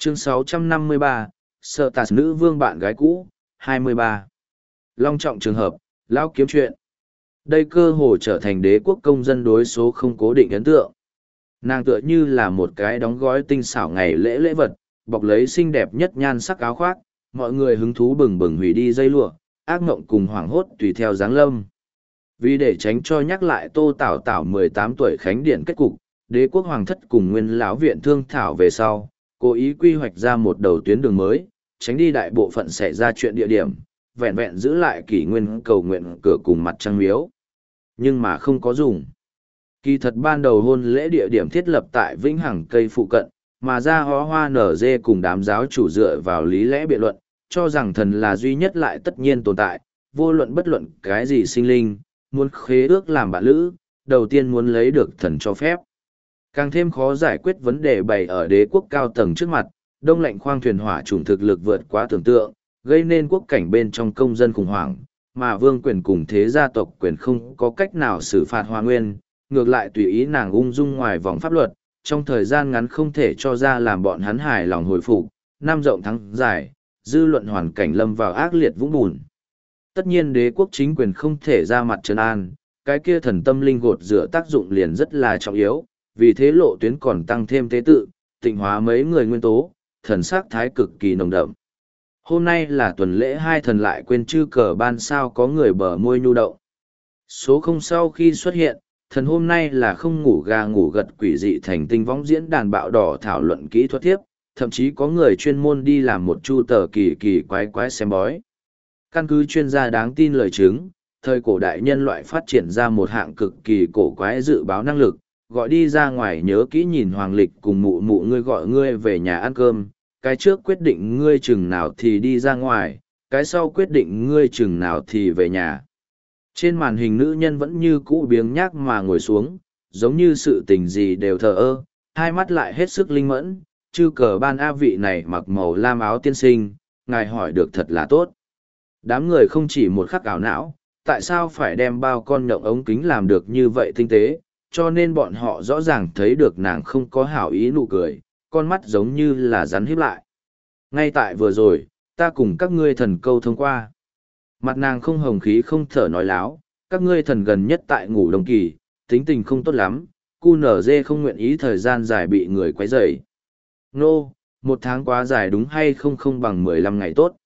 Chương 653, Sợ Tạt nữ vương bạn gái cũ, 23. Long trọng trường hợp, lão kiếm chuyện. Đây cơ hồ trở thành đế quốc công dân đối số không cố định ấn tượng. Nàng tựa như là một cái đóng gói tinh xảo ngày lễ lễ vật, bọc lấy xinh đẹp nhất nhan sắc áo khoác, mọi người hứng thú bừng bừng hủy đi dây lụa, ác mộng cùng hoảng hốt tùy theo dáng lâm. Vì để tránh cho nhắc lại Tô Tảo Tảo 18 tuổi khánh điện kết cục, đế quốc hoàng thất cùng nguyên lão viện thương thảo về sau, cố ý quy hoạch ra một đầu tuyến đường mới, tránh đi đại bộ phận xảy ra chuyện địa điểm, vẹn vẹn giữ lại kỷ nguyên cầu nguyện cửa cùng mặt trăng miếu. Nhưng mà không có dùng. Kỳ thật ban đầu hôn lễ địa điểm thiết lập tại Vĩnh Hằng cây phụ cận, mà ra hó hoa nở dê cùng đám giáo chủ dựa vào lý lẽ biện luận, cho rằng thần là duy nhất lại tất nhiên tồn tại, vô luận bất luận cái gì sinh linh, muốn khế ước làm bạn lữ, đầu tiên muốn lấy được thần cho phép. Càng thêm khó giải quyết vấn đề bày ở đế quốc cao tầng trước mặt, đông lạnh khoang thuyền hỏa chủng thực lực vượt quá tưởng tượng, gây nên quốc cảnh bên trong công dân khủng hoảng, mà vương quyền cùng thế gia tộc quyền không có cách nào xử phạt Hoa Nguyên, ngược lại tùy ý nàng ung dung ngoài vòng pháp luật, trong thời gian ngắn không thể cho ra làm bọn hắn hài lòng hồi phục, năm rộng thắng dài, dư luận hoàn cảnh lâm vào ác liệt vũng bùn. Tất nhiên đế quốc chính quyền không thể ra mặt trấn an, cái kia thần tâm linh gột rửa tác dụng liền rất là trọng yếu, vì thế lộ tuyến còn tăng thêm tế tự, tịnh hóa mấy người nguyên tố, thần sắc thái cực kỳ nồng đậm. Hôm nay là tuần lễ hai thần lại quên chư cờ ban sao có người bờ môi nhu động. Số không sau khi xuất hiện, thần hôm nay là không ngủ gà ngủ gật quỷ dị thành tinh võng diễn đàn bạo đỏ thảo luận kỹ thuật thiếp, thậm chí có người chuyên môn đi làm một chu tờ kỳ kỳ quái quái xem bói. Căn cứ chuyên gia đáng tin lời chứng, thời cổ đại nhân loại phát triển ra một hạng cực kỳ cổ quái dự báo năng lực, gọi đi ra ngoài nhớ kỹ nhìn hoàng lịch cùng mụ mụ ngươi gọi ngươi về nhà ăn cơm, cái trước quyết định ngươi chừng nào thì đi ra ngoài, cái sau quyết định ngươi chừng nào thì về nhà. Trên màn hình nữ nhân vẫn như cũ biếng nhác mà ngồi xuống, giống như sự tình gì đều thờ ơ, hai mắt lại hết sức linh mẫn, chư cờ ban a vị này mặc màu lam áo tiên sinh, ngài hỏi được thật là tốt. Đám người không chỉ một khắc ảo não, tại sao phải đem bao con nhộng ống kính làm được như vậy tinh tế, cho nên bọn họ rõ ràng thấy được nàng không có hảo ý nụ cười, con mắt giống như là rắn híp lại. Ngay tại vừa rồi, ta cùng các ngươi thần câu thông qua. Mặt nàng không hồng khí không thở nói láo, các ngươi thần gần nhất tại ngủ đồng kỳ, tính tình không tốt lắm, cu nở dê không nguyện ý thời gian dài bị người quấy rầy. Nô, một tháng quá dài đúng hay không bằng 15 ngày tốt.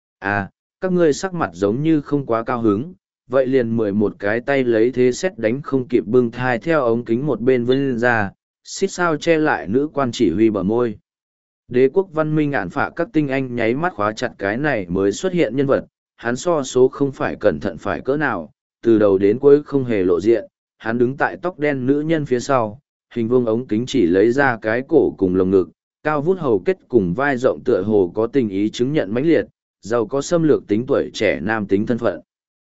À, các ngươi sắc mặt giống như không quá cao hứng, vậy liền 11 cái tay lấy thế xét đánh không kịp bưng thai theo ống kính một bên vươn ra, xít sao che lại nữ quan chỉ huy bờ môi. Đế quốc văn minh ản phạ các tinh anh nháy mắt khóa chặt cái này mới xuất hiện nhân vật, hắn so số không phải cẩn thận phải cỡ nào, từ đầu đến cuối không hề lộ diện, hắn đứng tại tóc đen nữ nhân phía sau, hình vuông ống kính chỉ lấy ra cái cổ cùng lồng ngực, cao vút hầu kết cùng vai rộng tựa hồ có tình ý chứng nhận mãnh liệt, giàu có xâm lược tính tuổi trẻ nam tính thân phận.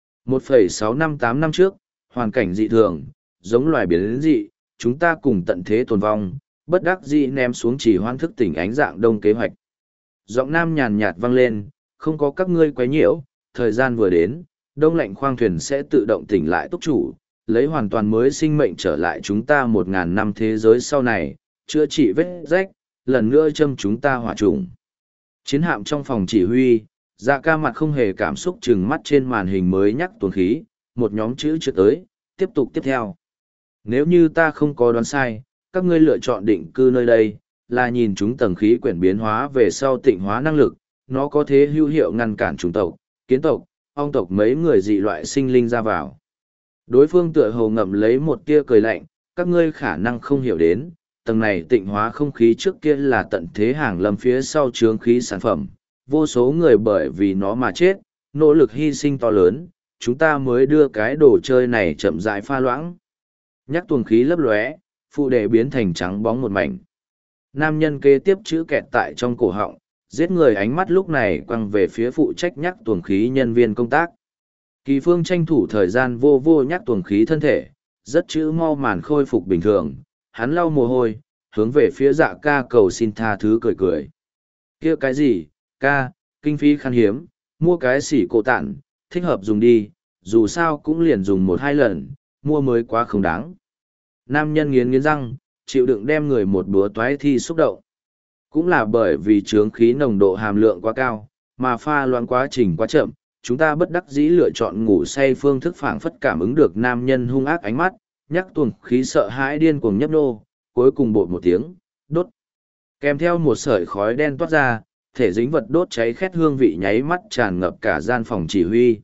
1,658 năm trước, hoàn cảnh dị thường, giống loài biến dị, chúng ta cùng tận thế tồn vong, bất đắc dĩ ném xuống chỉ hoan thức tỉnh ánh dạng đông kế hoạch. Giọng nam nhàn nhạt vang lên, không có các ngươi quấy nhiễu, thời gian vừa đến, đông lạnh khoang thuyền sẽ tự động tỉnh lại túc chủ, lấy hoàn toàn mới sinh mệnh trở lại chúng ta 1.000 năm thế giới sau này, chữa trị vết rách, lần nữa châm chúng ta hỏa trùng. Chiến hạm trong phòng chỉ huy, dạ ca mặt không hề cảm xúc chừng mắt trên màn hình mới nhắc tuần khí, một nhóm chữ chưa tới, tiếp tục tiếp theo. Nếu như ta không có đoán sai, các ngươi lựa chọn định cư nơi đây, là nhìn chúng tầng khí quyển biến hóa về sau tịnh hóa năng lực, nó có thể hữu hiệu ngăn cản chủng tộc, kiến tộc, ong tộc mấy người dị loại sinh linh ra vào. Đối phương tựa hồ ngậm lấy một tia cười lạnh, các ngươi khả năng không hiểu đến, tầng này tịnh hóa không khí trước kia là tận thế hàng lâm phía sau chướng khí sản phẩm, vô số người bởi vì nó mà chết, nỗ lực hy sinh to lớn, chúng ta mới đưa cái đồ chơi này chậm rãi pha loãng. Nhắc tuồng khí lấp lóe, phụ đề biến thành trắng bóng một mảnh. Nam nhân kế tiếp chữ kẹt tại trong cổ họng, giết người ánh mắt lúc này quăng về phía phụ trách nhắc tuồng khí nhân viên công tác. Kỳ phương tranh thủ thời gian vô vô nhắc tuồng khí thân thể, rất chữ mau màn khôi phục bình thường, hắn lau mồ hôi, hướng về phía dạ ca cầu xin tha thứ cười cười. Kia cái gì, ca, kinh phí khan hiếm, mua cái xỉ cổ tản, thích hợp dùng đi, dù sao cũng liền dùng 1-2 lần, mua mới quá không đáng. Nam nhân nghiến nghiến răng, chịu đựng đem người một búa toái thi xúc động. Cũng là bởi vì chướng khí nồng độ hàm lượng quá cao, mà pha loãng quá trình quá chậm, chúng ta bất đắc dĩ lựa chọn ngủ say phương thức phảng phất cảm ứng được nam nhân hung ác ánh mắt, nhắc tuồng khí sợ hãi điên cuồng nhấp nô, cuối cùng bột một tiếng, đốt. Kèm theo một sợi khói đen toát ra, thể dính vật đốt cháy khét hương vị nháy mắt tràn ngập cả gian phòng chỉ huy.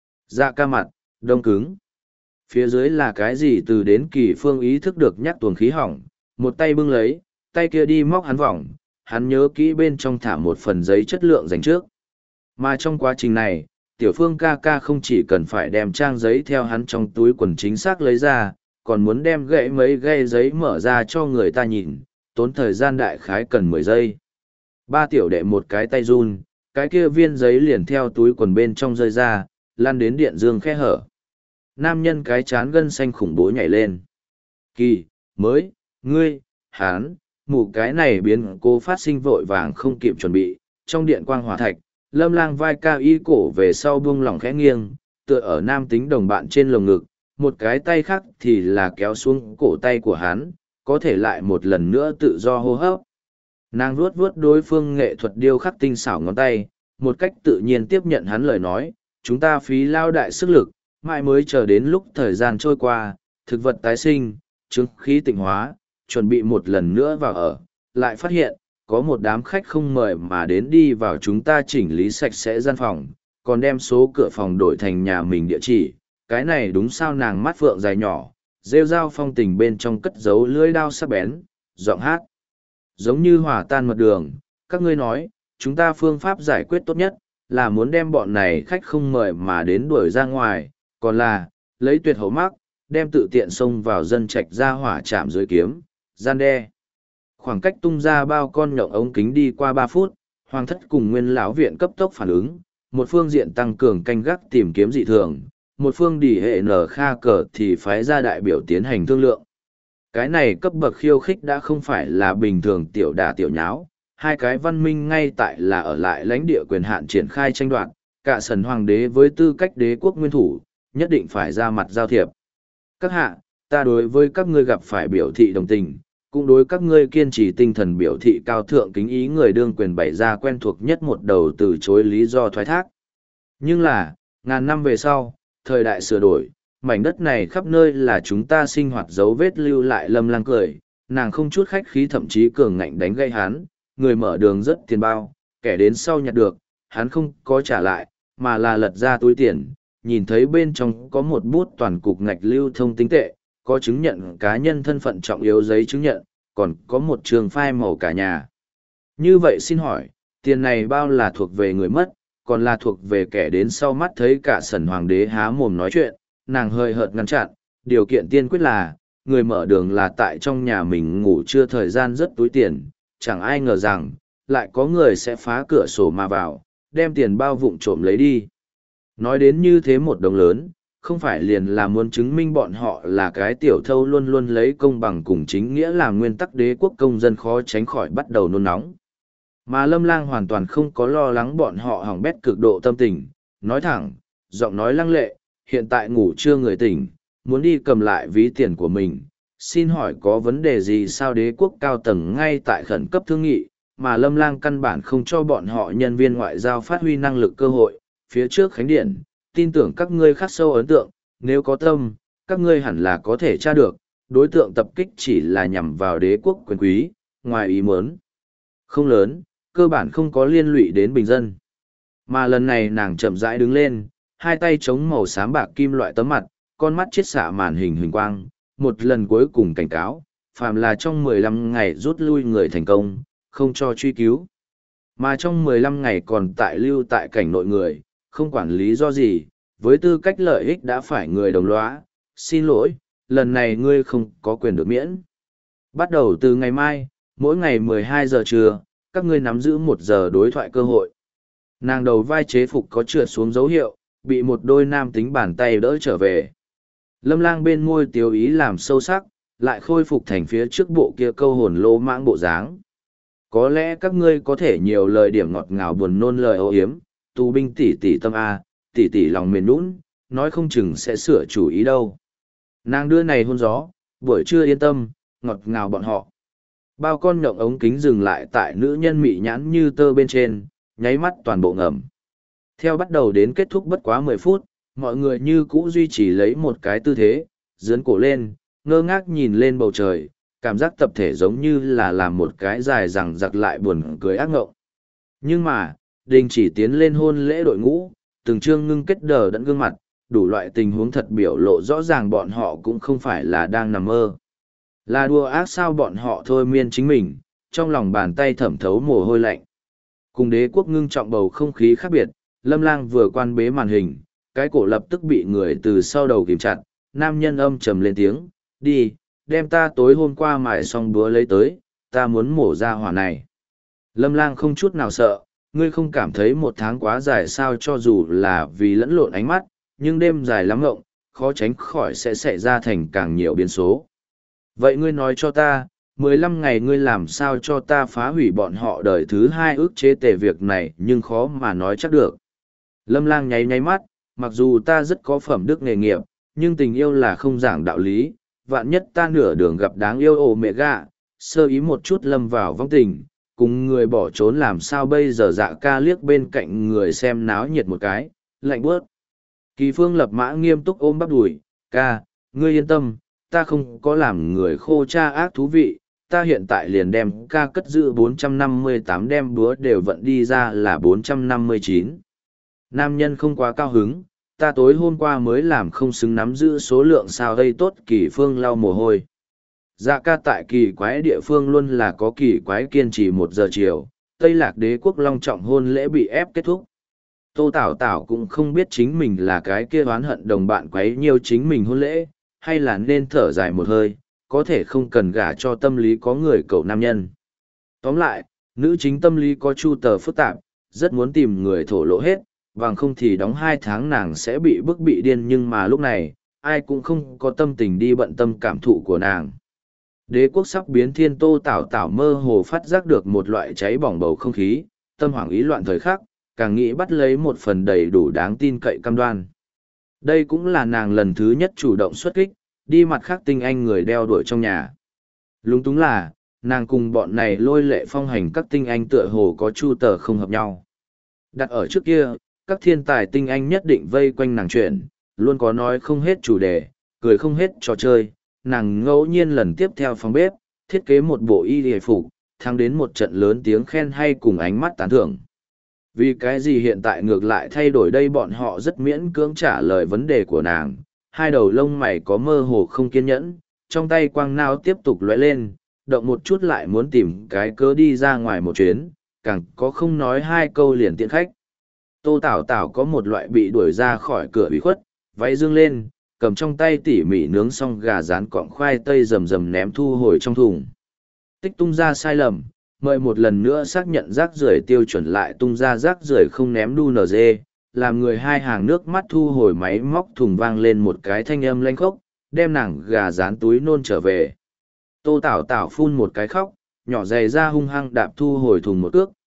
Dạ ca mặt, đông cứng. Phía dưới là cái gì từ đến Kỳ Phương ý thức được nhắc tuồng khí hỏng, một tay bưng lấy, tay kia đi móc hắn vòng, hắn nhớ kỹ bên trong thả một phần giấy chất lượng dành trước. Mà trong quá trình này, Tiểu Phương ca ca không chỉ cần phải đem trang giấy theo hắn trong túi quần chính xác lấy ra, còn muốn đem gãy mấy gây giấy mở ra cho người ta nhìn, tốn thời gian đại khái cần 10 giây. Ba tiểu đệ một cái tay run, cái kia viên giấy liền theo túi quần bên trong rơi ra, lan đến điện dương khe hở. Nam nhân cái chán gân xanh khủng bố nhảy lên. Kỳ, mới, ngươi, hán, mù cái này biến cố phát sinh vội vàng không kịp chuẩn bị, trong điện quang hỏa thạch, Lâm Lang vai cao y cổ về sau buông lỏng khẽ nghiêng, tựa ở nam tính đồng bạn trên lồng ngực, một cái tay khác thì là kéo xuống cổ tay của hắn, có thể lại một lần nữa tự do hô hấp. Nàng vuốt vuốt đối phương nghệ thuật điêu khắc tinh xảo ngón tay, một cách tự nhiên tiếp nhận hắn lời nói, chúng ta phí lao đại sức lực, mãi mới chờ đến lúc thời gian trôi qua, thực vật tái sinh, chứng khí tịnh hóa, chuẩn bị một lần nữa vào ở, lại phát hiện, có một đám khách không mời mà đến đi vào chúng ta chỉnh lý sạch sẽ gian phòng, còn đem số cửa phòng đổi thành nhà mình địa chỉ, cái này đúng sao nàng mắt phượng dài nhỏ, rêu rao phong tình bên trong cất giấu lưỡi đao sắc bén, giọng hát. Giống như hòa tan mật đường, các ngươi nói, chúng ta phương pháp giải quyết tốt nhất, là muốn đem bọn này khách không mời mà đến đuổi ra ngoài, còn là, lấy tuyệt hậu mắc, đem tự tiện xông vào dân trạch ra hỏa chạm dưới kiếm, gian đe. Khoảng cách tung ra bao con nhộng ống kính đi qua 3 phút, hoàng thất cùng nguyên lão viện cấp tốc phản ứng, một phương diện tăng cường canh gác tìm kiếm dị thường, một phương đỉ hệ nở kha cờ thì phái ra đại biểu tiến hành thương lượng. Cái này cấp bậc khiêu khích đã không phải là bình thường tiểu đả tiểu nháo, hai cái văn minh ngay tại là ở lại lãnh địa quyền hạn triển khai tranh đoạt, cả sần hoàng đế với tư cách đế quốc nguyên thủ, nhất định phải ra mặt giao thiệp. Các hạ, ta đối với các ngươi gặp phải biểu thị đồng tình, cũng đối các ngươi kiên trì tinh thần biểu thị cao thượng kính ý người đương quyền bày ra quen thuộc nhất một đầu từ chối lý do thoái thác. Nhưng là, ngàn năm về sau, thời đại sửa đổi, mảnh đất này khắp nơi là chúng ta sinh hoạt dấu vết lưu lại. Lâm Lang cười, nàng không chút khách khí thậm chí cường ngạnh đánh gây hắn, người mở đường rất tiền bao, kẻ đến sau nhặt được, hắn không có trả lại, mà là lật ra túi tiền, nhìn thấy bên trong có một bút toàn cục ngạch lưu thông tính tệ, có chứng nhận cá nhân thân phận trọng yếu giấy chứng nhận, còn có một trường phai màu cả nhà. Như vậy xin hỏi, tiền này bao là thuộc về người mất, còn là thuộc về kẻ đến sau mắt thấy cả sần hoàng đế há mồm nói chuyện, nàng hơi hợt ngăn chặn, điều kiện tiên quyết là, người mở đường là tại trong nhà mình ngủ chưa thời gian rất túi tiền, chẳng ai ngờ rằng, lại có người sẽ phá cửa sổ mà vào, đem tiền bao vụng trộm lấy đi. Nói đến như thế một đồng lớn, không phải liền là muốn chứng minh bọn họ là cái tiểu thâu luôn luôn lấy công bằng cùng chính nghĩa làm nguyên tắc đế quốc công dân khó tránh khỏi bắt đầu nôn nóng. Mà Lâm Lang hoàn toàn không có lo lắng bọn họ hỏng bét cực độ tâm tình, nói thẳng, giọng nói lăng lệ, hiện tại ngủ chưa người tỉnh, muốn đi cầm lại ví tiền của mình, xin hỏi có vấn đề gì sao đế quốc cao tầng ngay tại khẩn cấp thương nghị, mà Lâm Lang căn bản không cho bọn họ nhân viên ngoại giao phát huy năng lực cơ hội, phía trước khánh điện, tin tưởng các ngươi khắc sâu ấn tượng, nếu có tâm, các ngươi hẳn là có thể tra được, đối tượng tập kích chỉ là nhằm vào đế quốc quyền quý, ngoài ý muốn. Không lớn, cơ bản không có liên lụy đến bình dân. Mà lần này nàng chậm rãi đứng lên, hai tay chống màu xám bạc kim loại tấm mặt, con mắt chiết xạ màn hình huỳnh quang, một lần cuối cùng cảnh cáo, phàm là trong 15 ngày rút lui người thành công, không cho truy cứu. Mà trong 15 ngày còn tại lưu tại cảnh nội người, không quản lý do gì, với tư cách lợi ích đã phải người đồng lõa, xin lỗi, lần này ngươi không có quyền được miễn. Bắt đầu từ ngày mai, mỗi ngày 12 giờ trưa, các ngươi nắm giữ 1 giờ đối thoại cơ hội. Nàng đầu vai chế phục có trượt xuống dấu hiệu, bị một đôi nam tính bàn tay đỡ trở về. Lâm Lang bên môi tiêu ý làm sâu sắc, lại khôi phục thành phía trước bộ kia câu hồn lô mãng bộ dáng. Có lẽ các ngươi có thể nhiều lời điểm ngọt ngào buồn nôn lời ô hiếm, tù binh tỷ tỷ tâm A, tỷ tỷ lòng mềm nũng, nói không chừng sẽ sửa chủ ý đâu. Nàng đưa này hôn gió, buổi trưa yên tâm, ngọt ngào bọn họ. Bao con nhộng ống kính dừng lại tại nữ nhân mị nhãn như tơ bên trên, nháy mắt toàn bộ ngầm. Theo bắt đầu đến kết thúc bất quá 10 phút, mọi người như cũ duy trì lấy một cái tư thế, dướn cổ lên, ngơ ngác nhìn lên bầu trời, cảm giác tập thể giống như là làm một cái dài rằng giặc lại buồn cười ác ngộng. Nhưng mà, đình chỉ tiến lên hôn lễ đội ngũ, từng chương ngưng kết đờ đẫn gương mặt, đủ loại tình huống thật biểu lộ rõ ràng bọn họ cũng không phải là đang nằm mơ. Là đùa ác sao bọn họ thôi miên chính mình, trong lòng bàn tay thẩm thấu mồ hôi lạnh. Cùng Đế Quốc ngưng trọng bầu không khí khác biệt, Lâm Lang vừa quan bế màn hình, cái cổ lập tức bị người từ sau đầu kìm chặt, nam nhân âm trầm lên tiếng, đi, đem ta tối hôm qua mài xong búa lấy tới, ta muốn mổ ra hỏa này. Lâm Lang không chút nào sợ, ngươi không cảm thấy một tháng quá dài sao cho dù là vì lẫn lộn ánh mắt, nhưng đêm dài lắm ngộng, khó tránh khỏi sẽ xảy ra thành càng nhiều biến số. Vậy ngươi nói cho ta, 15 ngày ngươi làm sao cho ta phá hủy bọn họ đời thứ hai ước chế tề việc này nhưng khó mà nói chắc được. Lâm Lang nháy nháy mắt, mặc dù ta rất có phẩm đức nghề nghiệp, nhưng tình yêu là không giảng đạo lý, vạn nhất ta nửa đường gặp đáng yêu ồ mẹ gạ, sơ ý một chút lâm vào vong tình, cùng người bỏ trốn làm sao bây giờ. Dạ ca liếc bên cạnh người xem náo nhiệt một cái, lạnh bước. Kỳ Phương Lập Mã nghiêm túc ôm bắp đùi, ca, ngươi yên tâm, ta không có làm người khô cha ác thú vị, ta hiện tại liền đem ca cất giữ 458 đem búa đều vận đi ra là 459. Nam nhân không quá cao hứng, ta tối hôm qua mới làm không xứng nắm giữ số lượng sao gây tốt. Kỳ Phương lau mồ hôi. Dạ ca tại kỳ quái địa phương luôn là có kỳ quái kiên trì 1 giờ chiều, Tây Lạc Đế quốc long trọng hôn lễ bị ép kết thúc. Tô Tảo Tảo cũng không biết chính mình là cái kia oán hận đồng bạn quấy nhiều chính mình hôn lễ, hay là nên thở dài một hơi, có thể không cần gả cho tâm lý có người cậu nam nhân. Tóm lại, nữ chính tâm lý có chu tờ phức tạp, rất muốn tìm người thổ lộ hết, bằng không thì đóng 2 tháng nàng sẽ bị bức bị điên, nhưng mà lúc này, ai cũng không có tâm tình đi bận tâm cảm thụ của nàng. Đế quốc sắp biến thiên. Tô Tảo Tảo mơ hồ phát giác được một loại cháy bỏng bầu không khí, tâm hoảng ý loạn thời khắc, càng nghĩ bắt lấy một phần đầy đủ đáng tin cậy cam đoan. Đây cũng là nàng lần thứ nhất chủ động xuất kích, đi mặt khác tinh anh người đeo đuổi trong nhà. Lúng túng là, nàng cùng bọn này lôi lệ phong hành các tinh anh tựa hồ có chu tờ không hợp nhau. Đặt ở trước kia, các thiên tài tinh anh nhất định vây quanh nàng chuyển, luôn có nói không hết chủ đề, cười không hết trò chơi. Nàng ngẫu nhiên lần tiếp theo phòng bếp, thiết kế một bộ y hề phục, thắng đến một trận lớn tiếng khen hay cùng ánh mắt tán thưởng. Vì cái gì hiện tại ngược lại thay đổi đây? Bọn họ rất miễn cưỡng trả lời vấn đề của nàng, hai đầu lông mày có mơ hồ không kiên nhẫn, trong tay quang nao tiếp tục lóe lên, động một chút lại muốn tìm cái cớ đi ra ngoài một chuyến, càng có không nói 2 câu liền tiễn khách. Tô Tảo Tảo có một loại bị đuổi ra khỏi cửa ủy khuất, váy dương lên, cầm trong tay tỉ mỉ nướng xong gà rán cọng khoai tây rầm rầm ném thu hồi trong thùng. Tích tung ra sai lầm, mời một lần nữa xác nhận rác rưởi tiêu chuẩn lại tung ra rác rưởi không ném đu nz, làm người 2 hàng nước mắt thu hồi. Máy móc thùng vang lên một cái thanh âm lanh khốc, đem nàng gà rán túi nôn trở về. Tô Tảo Tảo phun một cái khóc, nhỏ giày ra hung hăng đạp thu hồi thùng một cước,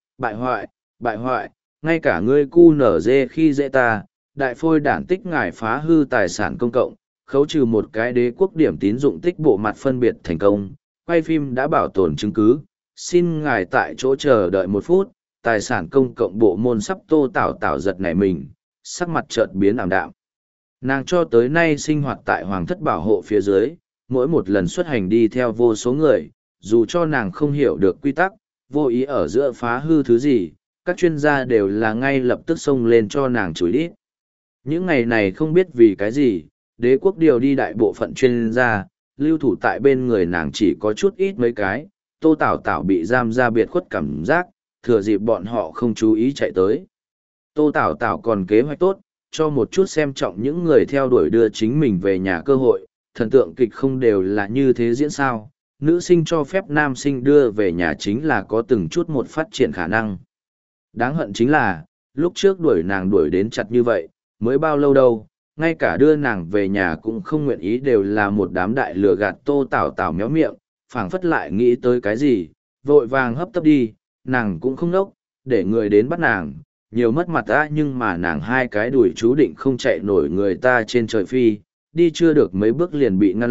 bại hoại, ngay cả ngươi cu nở dê khi dễ ta, đại phôi đản tích ngài phá hư tài sản công cộng, khấu trừ một cái đế quốc điểm tín dụng tích bộ mặt phân biệt thành công, quay phim đã bảo tồn chứng cứ, xin ngài tại chỗ chờ đợi 1 phút, tài sản công cộng bộ môn sắp. Tô Tảo Tảo giật nảy mình, sắc mặt chợt biến ảm đạm. Nàng cho tới nay sinh hoạt tại hoàng thất bảo hộ phía dưới, mỗi một lần xuất hành đi theo vô số người, dù cho nàng không hiểu được quy tắc, vô ý ở giữa phá hư thứ gì, các chuyên gia đều là ngay lập tức xông lên cho nàng chửi đít. Những ngày này không biết vì cái gì, đế quốc điều đi đại bộ phận chuyên gia, lưu thủ tại bên người nàng chỉ có chút ít mấy cái. Tô Tảo Tảo bị giam ra biệt khuất cảm giác, thừa dịp bọn họ không chú ý chạy tới. Tô Tảo Tảo còn kế hoạch tốt, cho một chút xem trọng những người theo đuổi đưa chính mình về nhà cơ hội, thần tượng kịch không đều là như thế diễn sao, nữ sinh cho phép nam sinh đưa về nhà chính là có từng chút một phát triển khả năng. Đáng hận chính là, lúc trước đuổi nàng đuổi đến chặt như vậy, mới bao lâu đâu, ngay cả đưa nàng về nhà cũng không nguyện ý, đều là một đám đại lừa gạt. Tô Tảo Tảo méo miệng, phảng phất lại nghĩ tới cái gì, vội vàng hấp tấp đi, nàng cũng không nốc, để người đến bắt nàng, nhiều mất mặt ta. Nhưng mà nàng 2 cái đuổi chú định không chạy nổi người ta trên trời phi, đi chưa được mấy bước liền bị ngăn lại,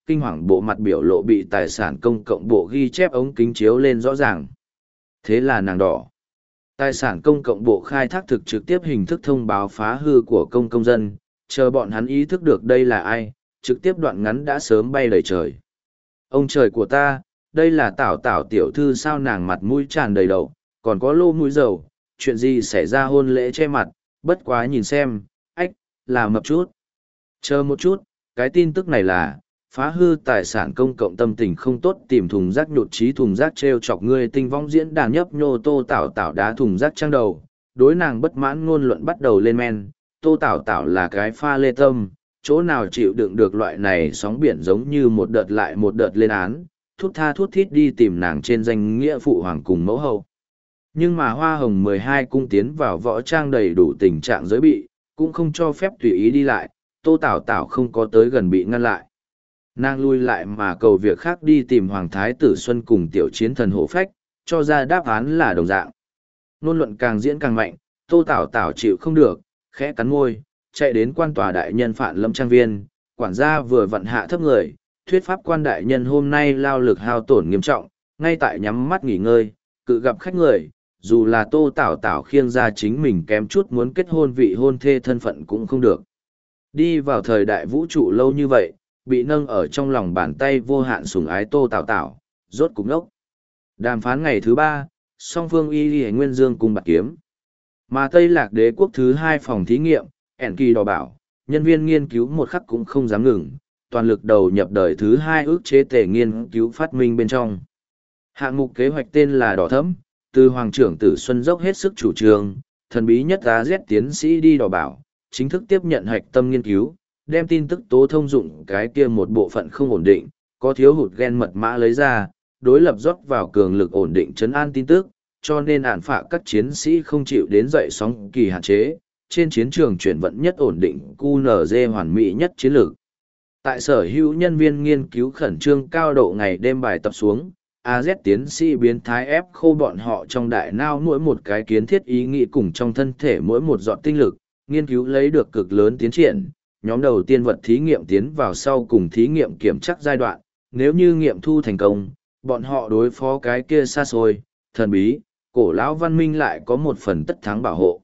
kinh hoàng bộ mặt biểu lộ bị tài sản công cộng bộ ghi chép ống kính chiếu lên rõ ràng. Thế là nàng đỏ. Tài sản công cộng bộ khai thác thực trực tiếp hình thức thông báo phá hư của công dân, chờ bọn hắn ý thức được đây là ai, trực tiếp đoạn ngắn đã sớm bay đầy trời. Ông trời của ta, đây là Tảo Tảo tiểu thư sao, nàng mặt mũi tràn đầy đầu, còn có lô mũi dầu, chuyện gì xảy ra hôn lễ che mặt, bất quá nhìn xem, ách, là mập chút. Chờ một chút, cái tin tức này là, phá hư tài sản công cộng, tâm tình không tốt tìm thùng rác nhụt chí thùng rác treo chọc người tinh vong diễn đàn nhấp nhô Tô Tảo Tảo đá thùng rác trang đầu, đối nàng bất mãn ngôn luận bắt đầu lên men. Tô Tảo Tảo là cái pha lê tâm, chỗ nào chịu đựng được loại này sóng biển, giống như một đợt lại một đợt lên án, thút tha thút thít đi tìm nàng trên danh nghĩa phụ hoàng cùng mẫu hậu. Nhưng mà hoa hồng 12 cung tiến vào võ trang đầy đủ tình trạng giới bị, cũng không cho phép tùy ý đi lại, Tô Tảo Tảo không có tới gần bị ngăn lại. Nàng lui lại mà cầu việc khác đi tìm Hoàng Thái Tử Xuân cùng tiểu chiến thần hộ phách, cho ra đáp án là đồng dạng. Nôn luận càng diễn càng mạnh, Tô Tảo Tảo chịu không được, khẽ cắn môi, chạy đến quan tòa đại nhân Phạn Lâm trang viên, quản gia vừa vặn hạ thấp người, thuyết pháp quan đại nhân hôm nay lao lực hao tổn nghiêm trọng, ngay tại nhắm mắt nghỉ ngơi, cự gặp khách người, dù là Tô Tảo Tảo khiêng ra chính mình kém chút muốn kết hôn vị hôn thê thân phận cũng không được. Đi vào thời đại vũ trụ lâu như vậy, bị nâng ở trong lòng bàn tay vô hạn sủng ái Tô Tảo Tảo, rốt cục ngốc. Đàm phán ngày thứ 3, song phương y y nguyên dương cùng bạc kiếm. Mà Tây Lạc Đế quốc thứ 2 phòng thí nghiệm, ẻn kỳ đỏ bảo, nhân viên nghiên cứu một khắc cũng không dám ngừng, toàn lực đầu nhập đời thứ 2 ước chế tể nghiên cứu phát minh bên trong. Hạng mục kế hoạch tên là Đỏ Thẫm, từ Hoàng trưởng Tử Xuân dốc hết sức chủ trương, thần bí nhất AZ tiến sĩ đi đỏ bảo, chính thức tiếp nhận hạch tâm nghiên cứu, đem tin tức tố thông dụng cái kia một bộ phận không ổn định, có thiếu hụt gen mật mã lấy ra, đối lập rót vào cường lực ổn định trấn an tin tức, cho nên ản phạ các chiến sĩ không chịu đến dậy sóng kỳ hạn chế, trên chiến trường chuyển vận nhất ổn định QNZ hoàn mỹ nhất chiến lược. Tại sở hữu nhân viên nghiên cứu khẩn trương cao độ ngày đêm bài tập xuống, AZ tiến sĩ biến thái ép khô bọn họ trong đại não mỗi một cái kiến thiết ý nghĩ cùng trong thân thể mỗi một giọt tinh lực, nghiên cứu lấy được cực lớn tiến triển. Nhóm đầu tiên vật thí nghiệm tiến vào sau cùng thí nghiệm kiểm chắc giai đoạn, nếu như nghiệm thu thành công, bọn họ đối phó cái kia xa xôi, thần bí, cổ lão văn minh lại có một phần tất thắng bảo hộ.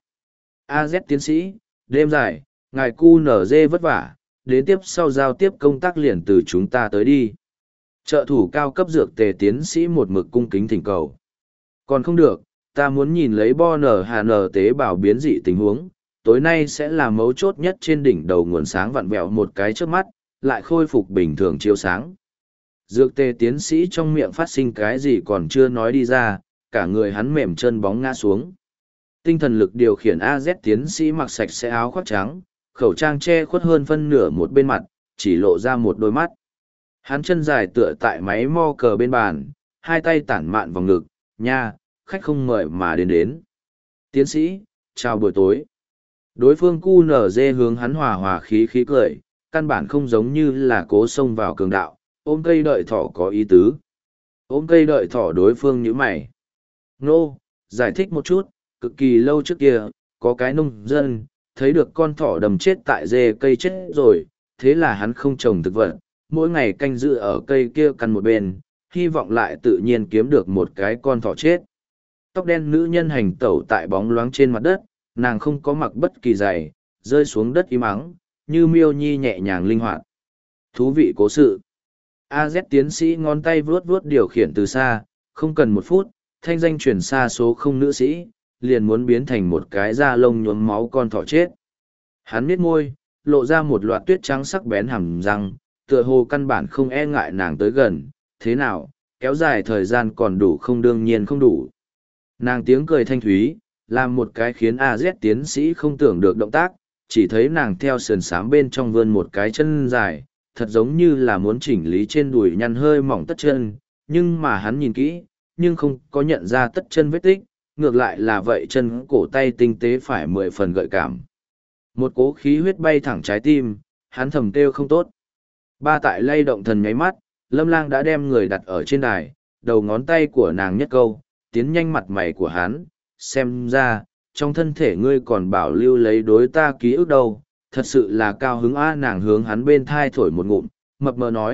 AZ tiến sĩ, đêm dài, ngài QNZ vất vả, đến tiếp sau giao tiếp công tác liền từ chúng ta tới đi. Trợ thủ cao cấp dược tề tiến sĩ một mực cung kính thỉnh cầu. Còn không được, ta muốn nhìn lấy bo NHN tế bào biến dị tình huống, tối nay sẽ là mấu chốt nhất, trên đỉnh đầu nguồn sáng vặn vẹo một cái trước mắt, lại khôi phục bình thường chiếu sáng. Dược tề tiến sĩ trong miệng phát sinh cái gì còn chưa nói đi ra, cả người hắn mềm chân bóng ngã xuống. Tinh thần lực điều khiển AZ tiến sĩ mặc sạch sẽ áo khoác trắng, khẩu trang che khuất hơn phân nửa một bên mặt, chỉ lộ ra một đôi mắt. Hắn chân dài tựa tại máy mo cờ bên bàn, hai tay tản mạn vào ngực, nha, khách không mời mà đến. Tiến sĩ, chào buổi tối. Đối phương QNZ hướng hắn hòa hòa khí khí cười, căn bản không giống như là cố xông vào cường đạo, ôm cây đợi thỏ có ý tứ. Ôm cây đợi thỏ đối phương như mày. Nô, giải thích một chút, cực kỳ lâu trước kia, có cái nông dân, thấy được con thỏ đầm chết tại rễ cây chết rồi, thế là hắn không trồng thực vật, mỗi ngày canh giữ ở cây kia căn một bên, hy vọng lại tự nhiên kiếm được một cái con thỏ chết. Tóc đen nữ nhân hành tẩu tại bóng loáng trên mặt đất, nàng không có mặc bất kỳ giày, rơi xuống đất im ắng, như miêu nhi nhẹ nhàng linh hoạt. Thú vị cố sự. AZ tiến sĩ ngón tay vuốt vuốt điều khiển từ xa, không cần một phút, thanh danh truyền xa số không nữ sĩ, liền muốn biến thành một cái da lông nhuốm máu con thỏ chết. Hắn nhếch môi, lộ ra một loạt tuyết trắng sắc bén hàm răng, tựa hồ căn bản không e ngại nàng tới gần, thế nào, kéo dài thời gian còn đủ không, đương nhiên không đủ. Nàng tiếng cười thanh thúy, làm một cái khiến AZ tiến sĩ không tưởng được động tác, chỉ thấy nàng theo sườn sám bên trong vươn một cái chân dài, thật giống như là muốn chỉnh lý trên đùi nhăn hơi mỏng tất chân, nhưng mà hắn nhìn kỹ, nhưng không có nhận ra tất chân vết tích, ngược lại là vậy chân cổ tay tinh tế phải 10 phần gợi cảm. Một cố khí huyết bay thẳng trái tim, hắn thầm kêu không tốt. Ba tại lay động thần nháy mắt, Lâm Lang đã đem người đặt ở trên đài, đầu ngón tay của nàng nhất câu, tiến nhanh mặt mày của hắn, xem ra, trong thân thể ngươi còn bảo lưu lấy đối ta ký ức đâu, thật sự là cao hứng a. Nàng hướng hắn bên thai thổi một ngụm, mập mờ nói,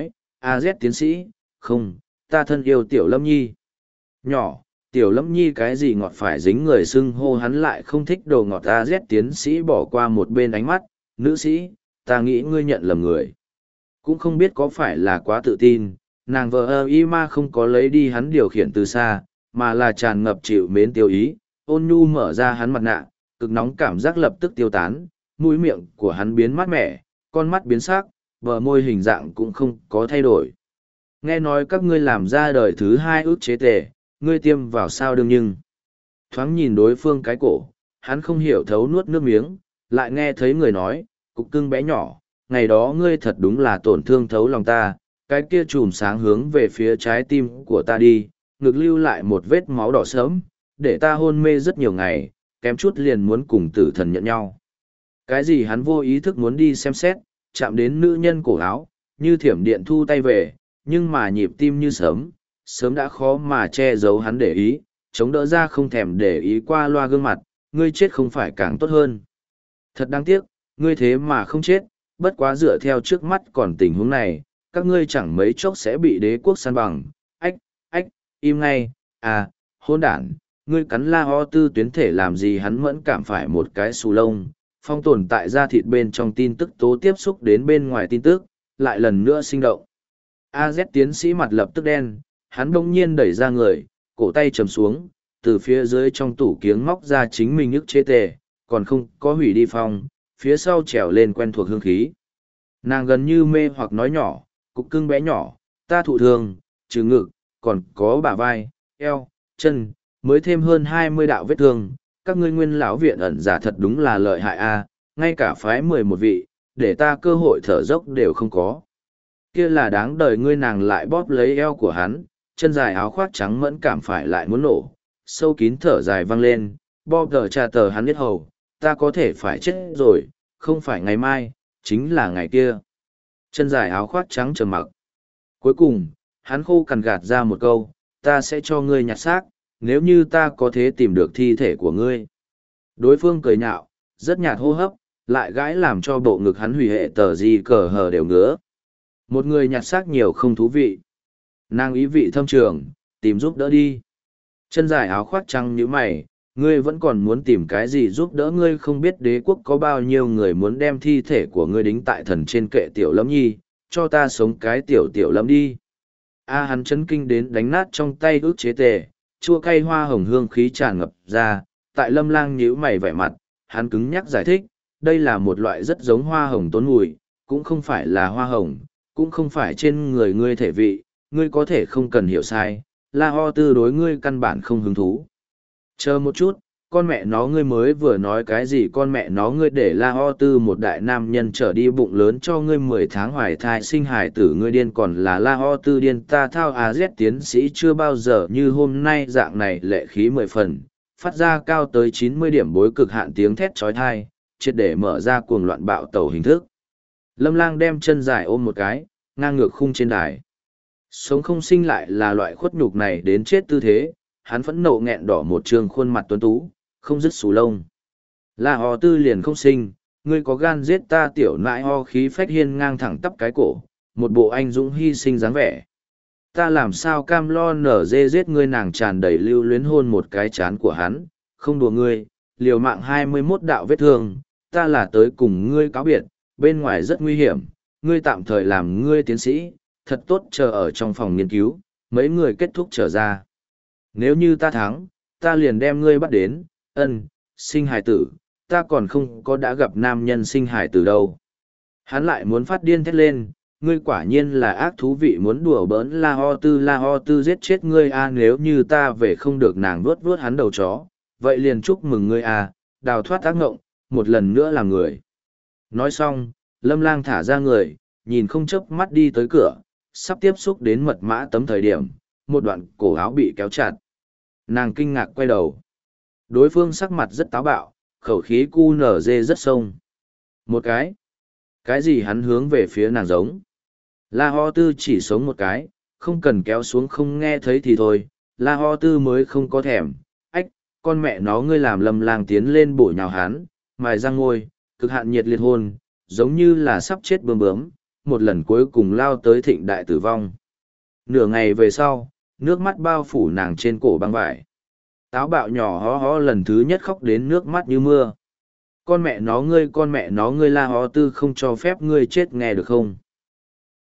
AZ tiến sĩ, không, ta thân yêu Tiểu Lâm Nhi. Nhỏ, Tiểu Lâm Nhi cái gì ngọt phải dính người xưng hô hắn lại không thích đồ ngọt. AZ tiến sĩ bỏ qua một bên ánh mắt, nữ sĩ, ta nghĩ ngươi nhận lầm người. Cũng không biết có phải là quá tự tin, nàng vợ y ma không có lấy đi hắn điều khiển từ xa, mà là tràn ngập chịu mến tiêu ý, ôn nhu mở ra hắn mặt nạ, cực nóng cảm giác lập tức tiêu tán, mũi miệng của hắn biến mát mẻ, con mắt biến sắc, bờ môi hình dạng cũng không có thay đổi. Nghe nói các ngươi làm ra đời thứ hai ước chế tề, ngươi tiêm vào sao đương nhưng. Thoáng nhìn đối phương cái cổ, hắn không hiểu thấu nuốt nước miếng, lại nghe thấy người nói, cục cưng bé nhỏ, ngày đó ngươi thật đúng là tổn thương thấu lòng ta, cái kia chùm sáng hướng về phía trái tim của ta đi, ngực lưu lại một vết máu đỏ sớm, để ta hôn mê rất nhiều ngày, kém chút liền muốn cùng tử thần nhận nhau. Cái gì hắn vô ý thức muốn đi xem xét, chạm đến nữ nhân cổ áo, như thiểm điện thu tay về, nhưng mà nhịp tim như sớm đã khó mà che giấu hắn để ý, chống đỡ ra không thèm để ý qua loa gương mặt, ngươi chết không phải càng tốt hơn. Thật đáng tiếc, ngươi thế mà không chết, bất quá dựa theo trước mắt còn tình huống này, các ngươi chẳng mấy chốc sẽ bị đế quốc săn bằng. Ách, im ngay, à, hôn đản, ngươi cắn La Ho Tư tuyến thể làm gì hắn mẫn cảm phải một cái xù lông, phong tồn tại da thịt bên trong tin tức tố tiếp xúc đến bên ngoài tin tức, lại lần nữa sinh động. AZ tiến sĩ mặt lập tức đen, hắn đông nhiên đẩy ra người, cổ tay trầm xuống, từ phía dưới trong tủ kiếng móc ra chính mình ức chế tề, còn không có hủy đi phong, phía sau trèo lên quen thuộc hương khí. Nàng gần như mê hoặc nói nhỏ, cục cưng bé nhỏ, ta thụ thương, trừ ngực, còn có bả vai, eo, chân, mới thêm hơn 20 đạo vết thương. Các ngươi nguyên lão viện ẩn giả thật đúng là lợi hại a, ngay cả phái 11 vị, để ta cơ hội thở dốc đều không có. Kia là đáng đời ngươi. Nàng lại bóp lấy eo của hắn, chân dài áo khoác trắng mẫn cảm phải lại muốn nổ, sâu kín thở dài vang lên, bóp tờ trà tờ hắn biết hầu, ta có thể phải chết rồi, không phải ngày mai, chính là ngày kia. Chân dài áo khoác trắng trầm mặc. Cuối cùng, hắn khô cằn gạt ra một câu, ta sẽ cho ngươi nhặt xác, nếu như ta có thể tìm được thi thể của ngươi. Đối phương cười nhạo, rất nhạt hô hấp, lại gãi làm cho bộ ngực hắn hủy hệ tờ gì cờ hờ đều ngứa. Một người nhặt xác nhiều không thú vị. Nàng ý vị thâm trường, tìm giúp đỡ đi. Chân dài áo khoác trắng như mày, ngươi vẫn còn muốn tìm cái gì giúp đỡ. Ngươi không biết đế quốc có bao nhiêu người muốn đem thi thể của ngươi đính tại thần trên kệ Tiểu Lâm Nhi, cho ta sống cái Tiểu Lâm đi. Hắn chấn kinh đến đánh nát trong tay ước chế tề, chua cay hoa hồng hương khí tràn ngập ra. Tại Lâm Lang nhíu mày vẻ mặt, hắn cứng nhắc giải thích, đây là một loại rất giống hoa hồng tốn mùi, cũng không phải là hoa hồng, cũng không phải trên người ngươi thể vị, ngươi có thể không cần hiểu sai, La Ho Tư đối ngươi căn bản không hứng thú. Chờ một chút, con mẹ nó ngươi mới vừa nói cái gì? Con mẹ nó ngươi để La Ho Tư một đại nam nhân trở đi bụng lớn cho ngươi 10 tháng hoài thai sinh hải tử, ngươi điên còn là La Ho Tư điên. Ta thao AZ tiến sĩ chưa bao giờ như hôm nay dạng này lệ khí 10 phần, phát ra cao tới 90 điểm bối cực hạn tiếng thét trói thai, triệt để mở ra cuồng loạn bạo tẩu hình thức. Lâm Lang đem chân dài ôm một cái, ngang ngược khung trên đài. Sống không sinh lại là loại khuất nhục này đến chết tư thế, hắn phẫn nộ nghẹn đỏ một trường khuôn mặt tuấn tú, không dứt xù lông. La Ho Tư liền không sinh, ngươi có gan giết ta tiểu nãi ho khí phách hiên ngang thẳng tắp cái cổ, một bộ anh dũng hy sinh dáng vẻ. Ta làm sao cam lo nở dê giết ngươi? Nàng tràn đầy lưu luyến hôn một cái chán của hắn, không đùa ngươi, liều mạng 21 đạo vết thương, ta là tới cùng ngươi cáo biệt, bên ngoài rất nguy hiểm, ngươi tạm thời làm ngươi tiến sĩ, thật tốt chờ ở trong phòng nghiên cứu, mấy người kết thúc trở ra. Nếu như ta thắng, ta liền đem ngươi bắt đến, sinh hài tử, ta còn không có đã gặp nam nhân sinh hài tử đâu. Hắn lại muốn phát điên thét lên, ngươi quả nhiên là ác thú vị, muốn đùa bỡn La Ho Tư giết chết ngươi a. Nếu như ta về không được. Nàng vuốt vuốt hắn đầu chó, vậy liền chúc mừng ngươi a, đào thoát ác ngộng, một lần nữa làm người. Nói xong, Lâm Lang thả ra người, nhìn không chớp mắt đi tới cửa, sắp tiếp xúc đến mật mã tấm thời điểm, một đoạn cổ áo bị kéo chặt. Nàng kinh ngạc quay đầu. Đối phương sắc mặt rất táo bạo, khẩu khí cu nở dê rất sông. Một cái gì? Hắn hướng về phía nàng giống. La Ho Tư chỉ sống một cái, không cần kéo xuống, không nghe thấy thì thôi. La Ho Tư mới không có thèm. Con mẹ nó ngươi làm. Lâm Lang tiến lên bổ nhào hắn, mài răng ngôi, cực hạn nhiệt liệt hôn, giống như là sắp chết bướm bướm, một lần cuối cùng lao tới thịnh đại tử vong. Nửa ngày về sau, nước mắt bao phủ nàng trên cổ băng vải. Táo bạo nhỏ hó hó lần thứ nhất khóc đến nước mắt như mưa. Con mẹ nó ngươi la hó tư không cho phép ngươi chết nghe được không?